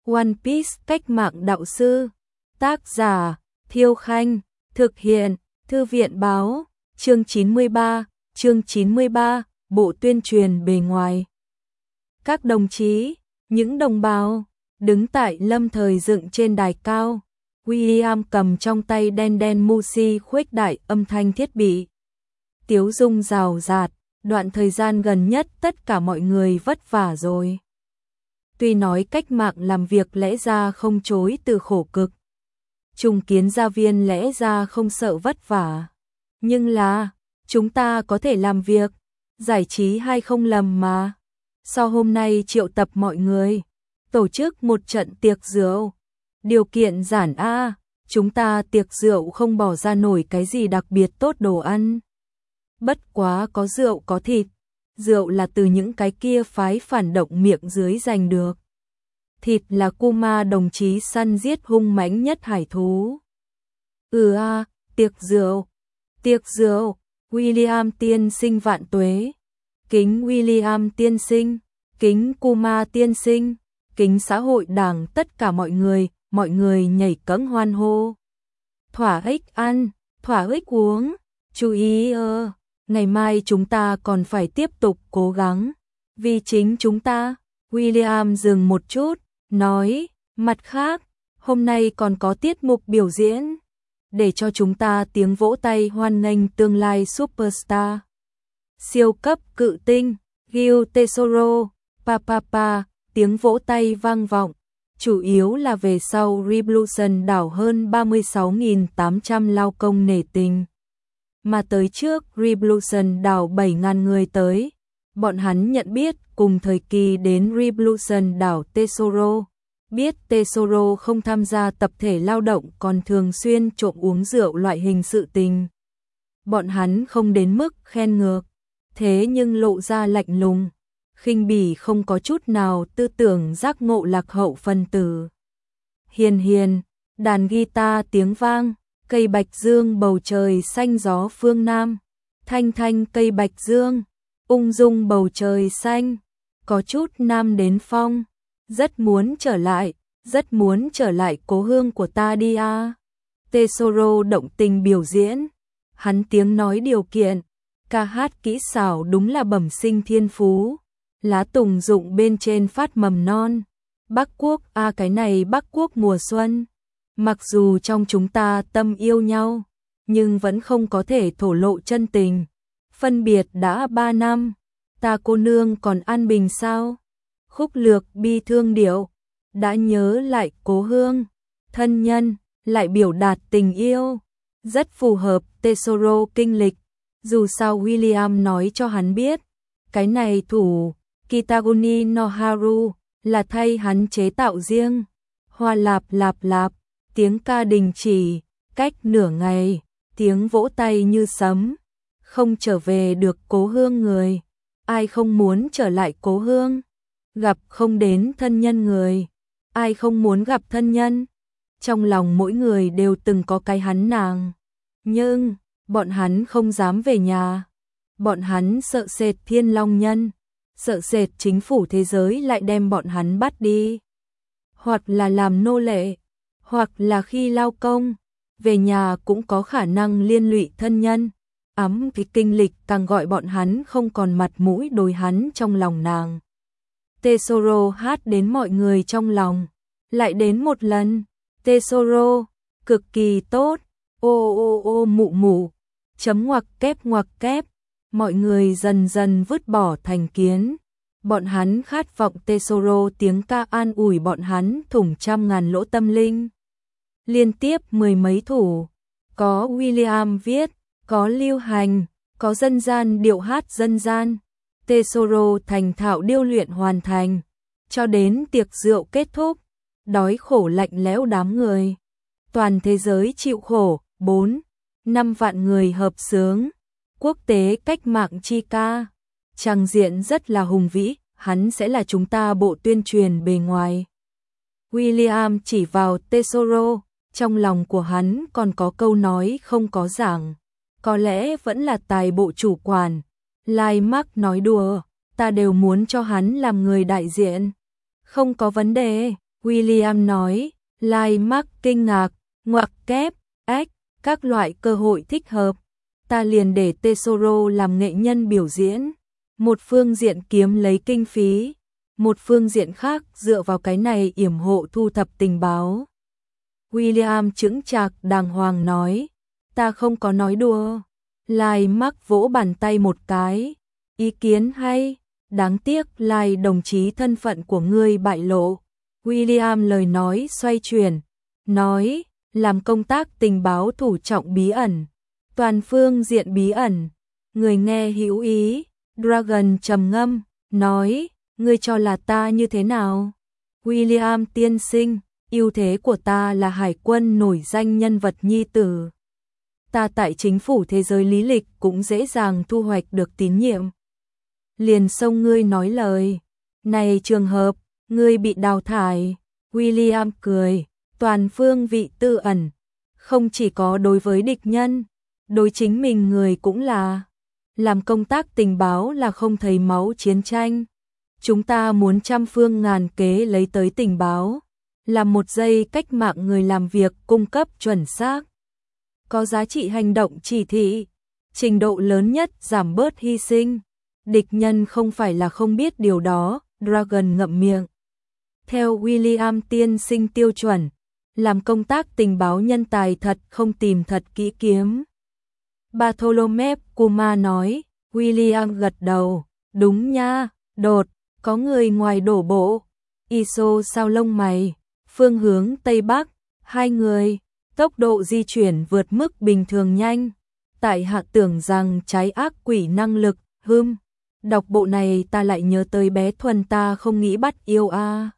One Piece cách mạng đạo sư. Tác giả Thiêu Khanh. Thực hiện Thư viện báo. Chương 93, bộ tuyên truyền bề ngoài. Các đồng chí, những đồng bào, đứng tại lâm thời dựng trên đài cao, William cầm trong tay đen đen Musi khuếch đại âm thanh thiết bị. Tiếu dung rào rạt, đoạn thời gian gần nhất tất cả mọi người vất vả rồi. Tuy nói cách mạng làm việc lẽ ra không chối từ khổ cực. Trùng kiến gia viên lẽ ra không sợ vất vả. Nhưng là, chúng ta có thể làm việc, giải trí hay không lầm mà. Sau hôm nay triệu tập mọi người, tổ chức một trận tiệc rượu. Điều kiện giản A, chúng ta tiệc rượu không bỏ ra nổi cái gì đặc biệt tốt đồ ăn. Bất quá có rượu có thịt, rượu là từ những cái kia phái phản động miệng dưới giành được. Thịt là Kuma đồng chí săn giết hung mãnh nhất hải thú. Tiệc rượu. Tiệc rượu, William tiên sinh vạn tuế. Kính William tiên sinh, kính Kuma tiên sinh, kính xã hội đảng tất cả mọi người nhảy cẫng hoan hô. Thỏa ích ăn, thỏa ích uống, chú ý ngày mai chúng ta còn phải tiếp tục cố gắng. Vì chính chúng ta, William dừng một chút, nói, mặt khác, hôm nay còn có tiết mục biểu diễn. Để cho chúng ta tiếng vỗ tay hoan nghênh tương lai superstar. Siêu cấp cự tinh, Gil Tesoro, pa, tiếng vỗ tay vang vọng. Chủ yếu là về sau Revolution đảo hơn 36.800 lao công nể tình. Mà tới trước Revolution đảo 7.000 người tới. Bọn hắn nhận biết cùng thời kỳ đến Revolution đảo Tesoro. Biết Tesoro không tham gia tập thể lao động còn thường xuyên trộm uống rượu loại hình sự tình. Bọn hắn không đến mức khen ngược, thế nhưng lộ ra lạnh lùng, khinh bỉ không có chút nào tư tưởng giác ngộ lạc hậu phân tử. Hiền, đàn guitar tiếng vang, cây bạch dương bầu trời xanh gió phương Nam. Thanh cây bạch dương, ung dung bầu trời xanh, có chút nam đến phong. Rất muốn trở lại cố hương của ta đi a. Tesoro động tình biểu diễn, hắn tiếng nói điều kiện, ca hát kỹ xảo đúng là bẩm sinh thiên phú. Lá tùng dụng bên trên phát mầm non. Bắc Quốc cái này Bắc Quốc mùa xuân. Mặc dù trong chúng ta tâm yêu nhau, nhưng vẫn không có thể thổ lộ chân tình. Phân biệt đã 3 năm, ta cô nương còn an bình sao? Khúc lược bi thương điệu, đã nhớ lại cố hương, thân nhân, lại biểu đạt tình yêu. Rất phù hợp Tesoro kinh lịch. Dù sao William nói cho hắn biết, cái này thủ Kitaguni no Haru là thay hắn chế tạo riêng. Hoa lạp, tiếng ca đình chỉ, cách nửa ngày, tiếng vỗ tay như sấm. Không trở về được cố hương người, ai không muốn trở lại cố hương. Gặp không đến thân nhân người, ai không muốn gặp thân nhân. Trong lòng mỗi người đều từng có cái hắn nàng, nhưng bọn hắn không dám về nhà. Bọn hắn sợ sệt Thiên Long Nhân, sợ sệt chính phủ thế giới lại đem bọn hắn bắt đi. Hoặc là làm nô lệ, hoặc là khi lao công, về nhà cũng có khả năng liên lụy thân nhân. Cái kinh lịch càng gọi bọn hắn không còn mặt mũi đối hắn trong lòng nàng. Tesoro hát đến mọi người trong lòng, lại đến một lần. Tesoro, cực kỳ tốt, ô mụ, chấm ngoặc kép. Mọi người dần dần vứt bỏ thành kiến. Bọn hắn khát vọng Tesoro tiếng ca an ủi bọn hắn thủng 100.000 lỗ tâm linh. Liên tiếp 10 mấy thủ, có William viết, có lưu hành, có dân gian điệu hát dân gian. Tesoro thành thạo điêu luyện hoàn thành, cho đến tiệc rượu kết thúc, đói khổ lạnh lẽo đám người. Toàn thế giới chịu khổ, 4-5 vạn người hợp xướng, quốc tế cách mạng chi ca. Trang diện rất là hùng vĩ, hắn sẽ là chúng ta bộ tuyên truyền bề ngoài. William chỉ vào Tesoro, trong lòng của hắn còn có câu nói không có giảng. Có lẽ vẫn là tài bộ chủ quản. Lai Mark nói đùa, ta đều muốn cho hắn làm người đại diện. Không có vấn đề, William nói, Lai Mark kinh ngạc, ngoặc kép, ếch, các loại cơ hội thích hợp. Ta liền để Tesoro làm nghệ nhân biểu diễn. Một phương diện kiếm lấy kinh phí, một phương diện khác dựa vào cái này yểm hộ thu thập tình báo. William chững chạc đàng hoàng nói, ta không có nói đùa. Lai Mark vỗ bàn tay một cái, ý kiến hay, đáng tiếc Lai đồng chí thân phận của ngươi bại lộ. William lời nói xoay chuyển, nói, làm công tác tình báo thủ trọng bí ẩn, toàn phương diện bí ẩn. Người nghe hữu ý, Dragon trầm ngâm, nói, ngươi cho là ta như thế nào? William tiên sinh, ưu thế của ta là hải quân nổi danh nhân vật nhi tử. Ta tại chính phủ thế giới lý lịch cũng dễ dàng thu hoạch được tín nhiệm. Liền xông ngươi nói lời, này trường hợp, ngươi bị đào thải. William cười, toàn phương vị tư ẩn, không chỉ có đối với địch nhân, đối chính mình người cũng là. Làm công tác tình báo là không thấy máu chiến tranh. Chúng ta muốn trăm phương ngàn kế lấy tới tình báo, làm một giây cách mạng người làm việc cung cấp chuẩn xác, có giá trị hành động chỉ thị, trình độ lớn nhất giảm bớt hy sinh. Địch nhân không phải là không biết điều đó, Dragon ngậm miệng. Theo William tiên sinh tiêu chuẩn, làm công tác tình báo nhân tài thật không tìm thật kỹ kiếm. Bartholomew Kuma nói, William gật đầu, đúng nha, đột, có người ngoài đổ bộ. Iso sao lông mày, phương hướng Tây Bắc, hai người, tốc độ di chuyển vượt mức bình thường nhanh. Tại hạ tưởng rằng trái ác quỷ năng lực, đọc bộ này ta lại nhớ tới bé Thuần ta không nghĩ bắt yêu a.